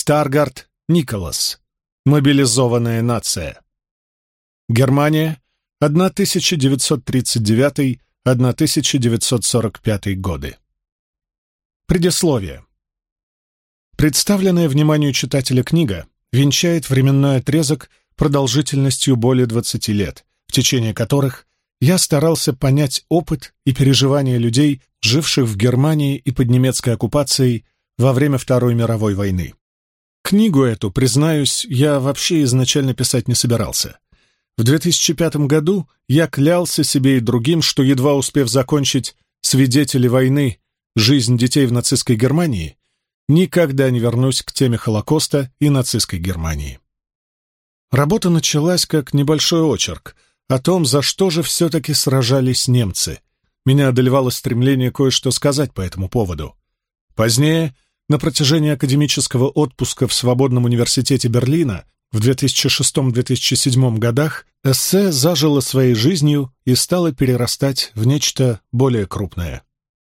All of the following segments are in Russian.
Старгард Николас. Мобилизованная нация. Германия, 1939-1945 годы. Предисловие. Представленная вниманию читателя книга венчает временной отрезок продолжительностью более 20 лет, в течение которых я старался понять опыт и переживания людей, живших в Германии и под немецкой оккупацией во время Второй мировой войны. Книгу эту, признаюсь, я вообще изначально писать не собирался. В 2005 году я клялся себе и другим, что, едва успев закончить «Свидетели войны. Жизнь детей в нацистской Германии», никогда не вернусь к теме Холокоста и нацистской Германии. Работа началась как небольшой очерк о том, за что же все-таки сражались немцы. Меня одолевало стремление кое-что сказать по этому поводу. Позднее, на протяжении академического отпуска в Свободном университете Берлина в 2006-2007 годах, эссе зажило своей жизнью и стало перерастать в нечто более крупное.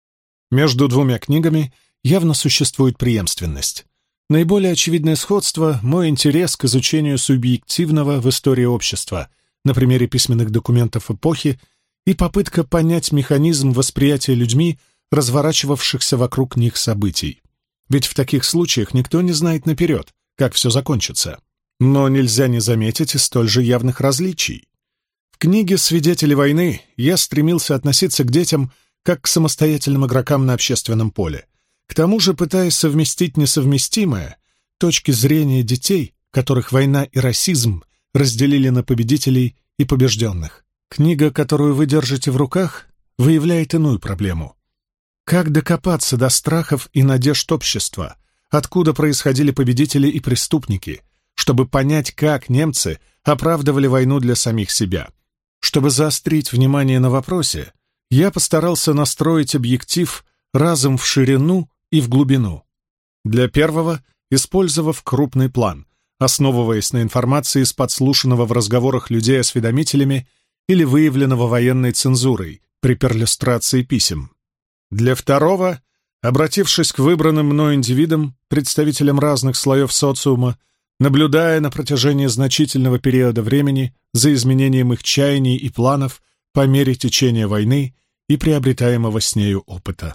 Между двумя книгами явно существует преемственность. Наиболее очевидное сходство — мой интерес к изучению субъективного в истории общества на примере письменных документов эпохи и попытка понять механизм восприятия людьми разворачивавшихся вокруг них событий. Ведь в таких случаях никто не знает наперед, как все закончится. Но нельзя не заметить и столь же явных различий. В книге «Свидетели войны» я стремился относиться к детям как к самостоятельным игрокам на общественном поле, к тому же пытаясь совместить несовместимое, точки зрения детей, которых война и расизм разделили на победителей и побежденных. Книга, которую вы держите в руках, выявляет иную проблему. Как докопаться до страхов и надежд общества, откуда происходили победители и преступники, чтобы понять, как немцы оправдывали войну для самих себя. Чтобы заострить внимание на вопросе, я постарался настроить объектив разом в ширину и в глубину. Для первого, использовав крупный план, основываясь на информации из подслушанного в разговорах людей-осведомителями или выявленного военной цензурой при перлюстрации писем. Для второго, обратившись к выбранным мной индивидам, представителям разных слоев социума, наблюдая на протяжении значительного периода времени за изменением их чаяний и планов по мере течения войны и приобретаемого с нею опыта.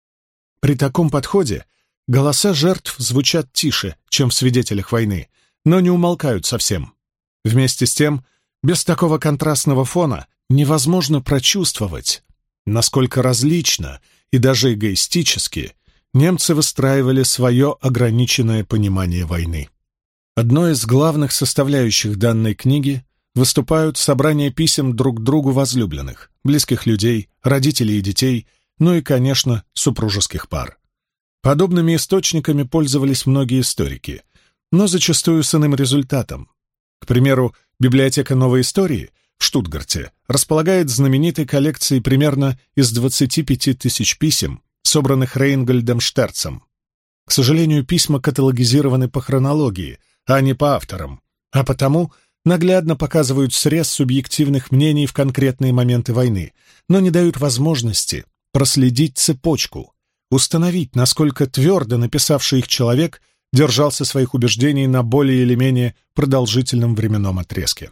При таком подходе голоса жертв звучат тише, чем в «Свидетелях войны», но не умолкают совсем. Вместе с тем, без такого контрастного фона невозможно прочувствовать, насколько различно и даже эгоистически немцы выстраивали свое ограниченное понимание войны. Одной из главных составляющих данной книги выступают собрания писем друг другу возлюбленных, близких людей, родителей и детей, ну и, конечно, супружеских пар. Подобными источниками пользовались многие историки, но зачастую с иным результатом. К примеру, библиотека «Новой истории» в Штутгарте располагает знаменитой коллекцией примерно из 25 тысяч писем, собранных Рейнгольдом Штерцем. К сожалению, письма каталогизированы по хронологии, а не по авторам, а потому наглядно показывают срез субъективных мнений в конкретные моменты войны, но не дают возможности проследить цепочку, установить, насколько твердо написавший их человек держался своих убеждений на более или менее продолжительном временном отрезке.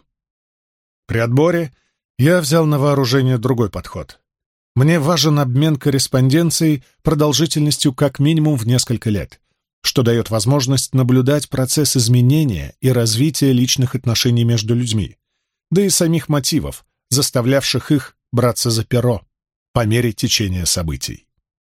При отборе я взял на вооружение другой подход. Мне важен обмен корреспонденцией продолжительностью как минимум в несколько лет, что дает возможность наблюдать процесс изменения и развития личных отношений между людьми, да и самих мотивов, заставлявших их браться за перо по мере течения событий.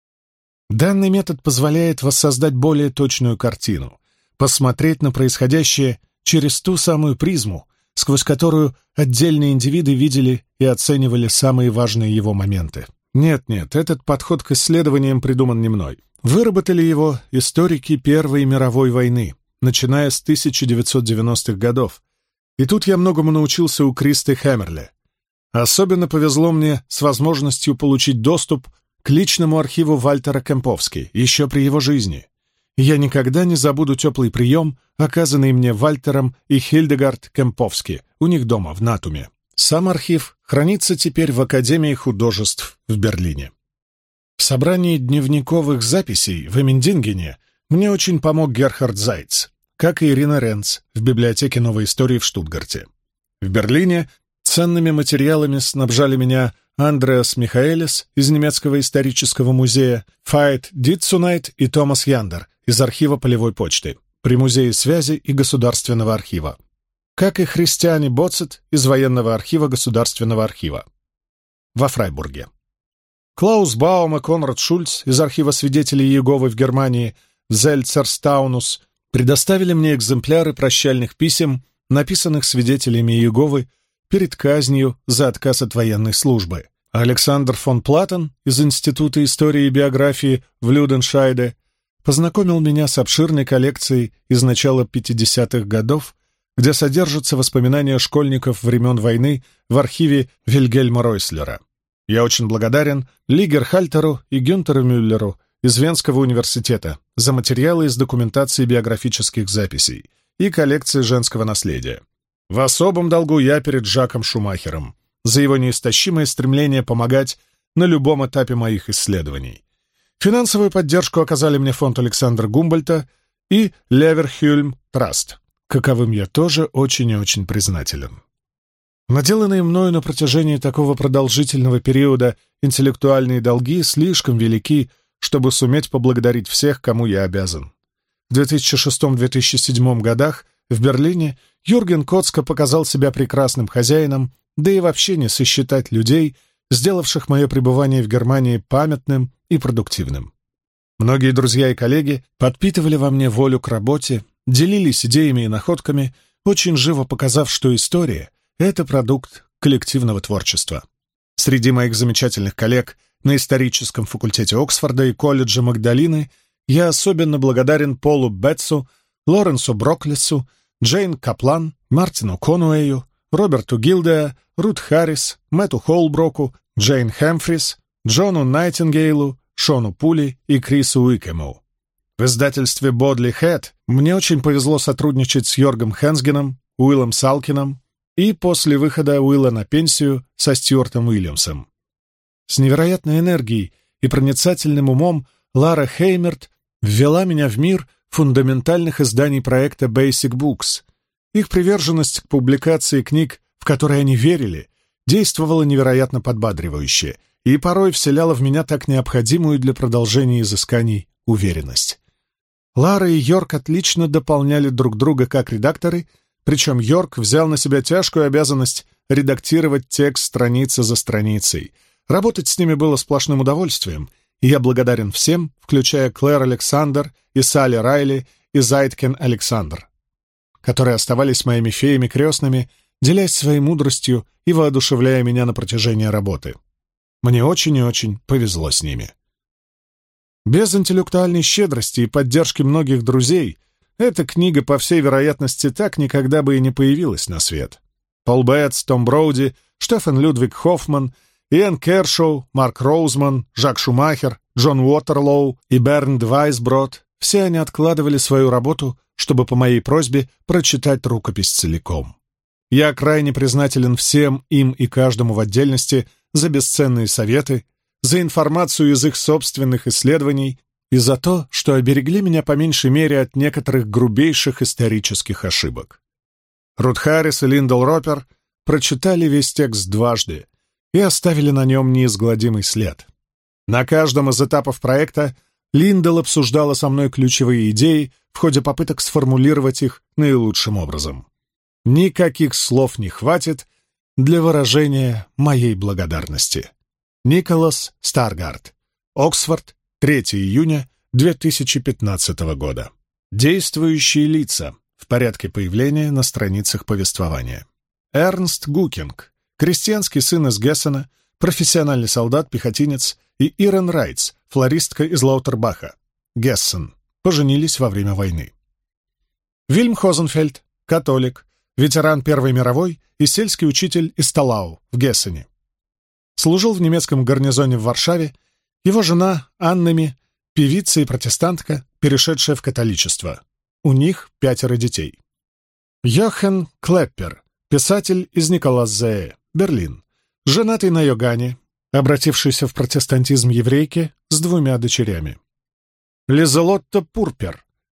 Данный метод позволяет воссоздать более точную картину, посмотреть на происходящее через ту самую призму, сквозь которую отдельные индивиды видели и оценивали самые важные его моменты. Нет, этот подход к исследованиям придуман не мной. Выработали его историки Первой мировой войны, начиная с 1990-х годов. И тут я многому научился у Кристи Хэммерле. Особенно повезло мне с возможностью получить доступ к личному архиву Вальтера Кемповски еще при его жизни. Я никогда не забуду теплый прием, оказанный мне Вальтером и Хильдегард Кемповски у них дома в Натуме. Сам архив хранится теперь в Академии художеств в Берлине. В собрании дневниковых записей в Эммендингене мне очень помог Герхард Зайц. как и Ирина Ренц в библиотеке новой истории в Штутгарте. В Берлине ценными материалами снабжали меня Андреас Михаэлис из немецкого исторического музея, Файт Дитсунайт и Томас Яндер из архива полевой почты при Музее связи и Государственного архива, как и Христиане Боцет из военного архива Государственного архива во Фрайбурге. Клаус Баум и Конрад Шульц из архива свидетелей Иеговы в Германии, Зельцерстаунус, предоставили мне экземпляры прощальных писем, написанных свидетелями Иеговы перед казнью за отказ от военной службы. Александр фон Платен из Института истории и биографии в Люденшайде познакомил меня с обширной коллекцией из начала 50-х годов, где содержатся воспоминания школьников времен войны в архиве Вильгельма Ройслера. Я очень благодарен Ли Герхальтеру и Гюнтеру Мюллеру из Венского университета за материалы из документации биографических записей и коллекции женского наследия. В особом долгу я перед Жаком Шумахером за его неистощимое стремление помогать на любом этапе моих исследований. Финансовую поддержку оказали мне фонд Александра Гумбольдта и Леверхюльм Траст, каковым я тоже очень и очень признателен. Наделанные мною на протяжении такого продолжительного периода интеллектуальные долги слишком велики, чтобы суметь поблагодарить всех, кому я обязан. В 2006-2007 годах в Берлине Юрген Коцка показал себя прекрасным хозяином, да и вообще не сосчитать людей, сделавших мое пребывание в Германии памятным и продуктивным. Многие друзья и коллеги подпитывали во мне волю к работе, делились идеями и находками, очень живо показав, что история — это продукт коллективного творчества. Среди моих замечательных коллег на историческом факультете Оксфорда и колледжа Магдалины я особенно благодарен Полу Бетсу, Лоренсу Броклесу, Джейн Каплан, Мартину Конуэю, Роберту Гилдеа, Рут Харрис, Мэтту Холброку, Джейн Хэмфрис, Джону Найтингейлу, Шону Пули и Крису Уикэму. В издательстве Бодли Хэт мне очень повезло сотрудничать с Йоргом Хенсгеном, Уиллом Салкином и после выхода Уилла на пенсию со Стюартом Уильямсом. С невероятной энергией и проницательным умом Лара Хеймерт ввела меня в мир фундаментальных изданий проекта Basic Books. Их приверженность к публикации книг, в которые они верили, действовала невероятно подбадривающе и порой вселяла в меня так необходимую для продолжения изысканий уверенность. Лара и Йорк отлично дополняли друг друга как редакторы, причем Йорк взял на себя тяжкую обязанность редактировать текст страница за страницей. Работать с ними было сплошным удовольствием, и я благодарен всем, включая Клэр Александр и Салли Райли и Зайткен Александр, которые оставались моими феями крестными, делясь своей мудростью и воодушевляя меня на протяжении работы. Мне очень и очень повезло с ними. Без интеллектуальной щедрости и поддержки многих друзей эта книга, по всей вероятности, так никогда бы и не появилась на свет. Пол Бетс, Том Броуди, Штефан Людвиг Хоффман, Иэн Кершоу, Марк Роузман, Жак Шумахер, Джон Уотерлоу и Бернд Вайсброд — все они откладывали свою работу, чтобы по моей просьбе прочитать рукопись целиком. Я крайне признателен всем им и каждому в отдельности за бесценные советы, за информацию из их собственных исследований и за то, что оберегли меня по меньшей мере от некоторых грубейших исторических ошибок. Рут Харрис и Линдл Ропер прочитали весь текст дважды и оставили на нем неизгладимый след. На каждом из этапов проекта Линдл обсуждала со мной ключевые идеи в ходе попыток сформулировать их наилучшим образом. Никаких слов не хватит для выражения моей благодарности. Николас Старгард. Оксфорд, 3 июня 2015 года. Действующие лица в порядке появления на страницах повествования. Эрнст Гукинг, крестьянский сын из Гессена, профессиональный солдат-пехотинец, и Ирен Райтс, флористка из Лаутербаха, Гессен, поженились во время войны. Вильм Хозенфельд, католик, ветеран Первой мировой и сельский учитель из Талау в Гессене. Служил в немецком гарнизоне в Варшаве. Его жена Аннеми, певица и протестантка, перешедшая в католичество. У них 5 детей. Йохен Клеппер, писатель из Николас-Зее, Берлин, женатый на Йогане, обратившийся в протестантизм еврейке с 2 дочерями. Лизелотта Пурпер,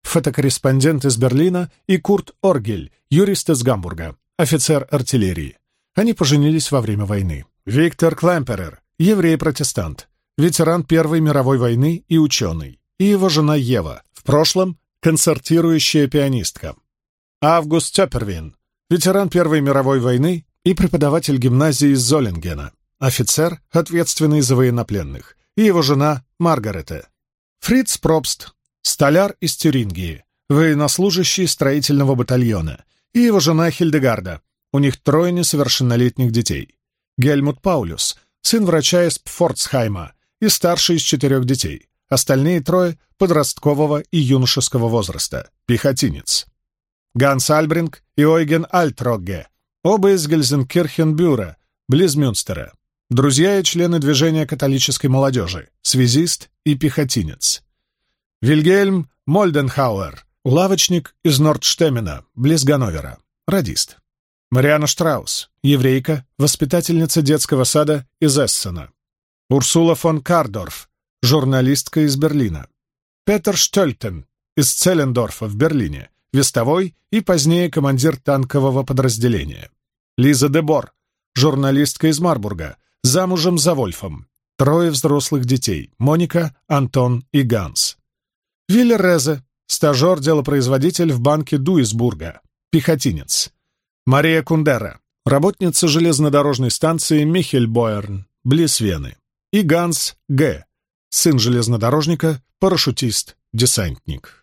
фотокорреспондент из Берлина, и Курт Оргель, юрист из Гамбурга, офицер артиллерии. Они поженились во время войны. Виктор Клемперер, еврей-протестант, ветеран Первой мировой войны и ученый, и его жена Ева, в прошлом концертирующая пианистка. Август Тёпервин, ветеран Первой мировой войны и преподаватель гимназии из Золингена, офицер, ответственный за военнопленных, и его жена Маргарете. Фриц Пробст, столяр из Тюрингии, военнослужащий строительного батальона, и его жена Хильдегарда. У них 3 несовершеннолетних детей. Гельмут Паулюс, сын врача из Пфорцхайма и старший из 4 детей. Остальные 3 подросткового и юношеского возраста, пехотинец. Ганс Альбринг и Ойген Альтрогге, оба из Гельзенкирхенбюра, близ Мюнстера. Друзья и члены движения католической молодежи, связист и пехотинец. Вильгельм Мольденхауэр, лавочник из Нордштемена, близ Ганновера, радист. Марианна Штраус, еврейка, воспитательница детского сада из Эссена. Урсула фон Кардорф, журналистка из Берлина. Петер Штольтен из Целлендорфа в Берлине, вестовой и позднее командир танкового подразделения. Лиза де Бор, журналистка из Марбурга, замужем за Вольфом. 3 взрослых детей — Моника, Антон и Ганс. Виллер Резе, стажер-делопроизводитель в банке Дуисбурга, пехотинец. Мария Кундера, работница железнодорожной станции Михельбоерн, близ Вены. И Ганс Г., сын железнодорожника, парашютист, десантник.